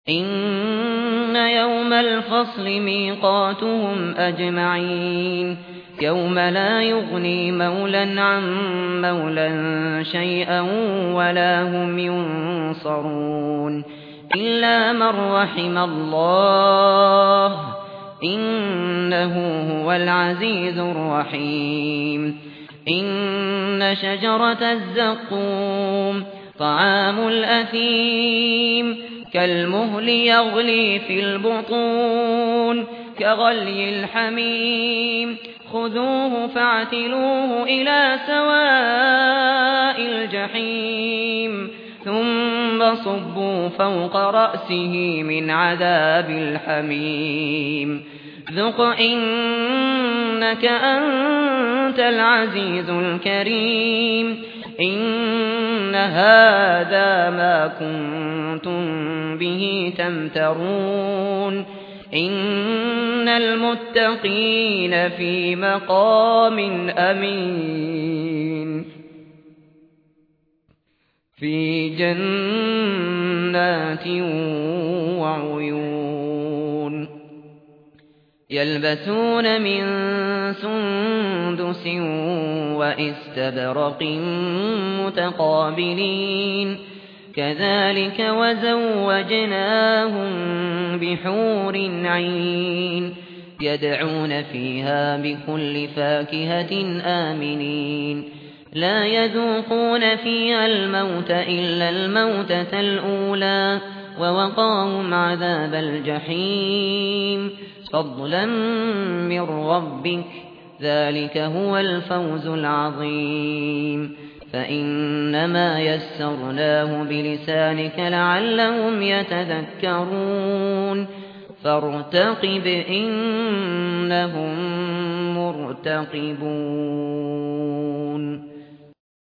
إن يوم الفصل ميقاتهم أجمعين يوم لا يغني مولى عن مولى شيئا ولا هم ينصرون إلا من رحم الله إنه هو العزيز الرحيم إن شجرة الزقوم طعام الأثيم كالمهل يغلي في البطون كغلي الحميم خذوه فاعتلوه إلى سواء الجحيم ثم صبوا فوق رأسه من عذاب الحميم ذق إنك أنت العزيز الكريم إن هذا ما كنتم به تمترون إن المتقين في مقام أمين في جنات وعيون يلبسون من سندس وإستبرق متقابلين كذلك وزوجناهم بحور عين يدعون فيها بكل فاكهة آمنين لا يذوقون فيها الموت إلا الموتة الأولى ووقاهم عذاب الجحيم فضلا من ربك ذلك هو الفوز العظيم فإنما يسرناه بلسانك لعلهم يتذكرون فارتقب إنهم مرتقبون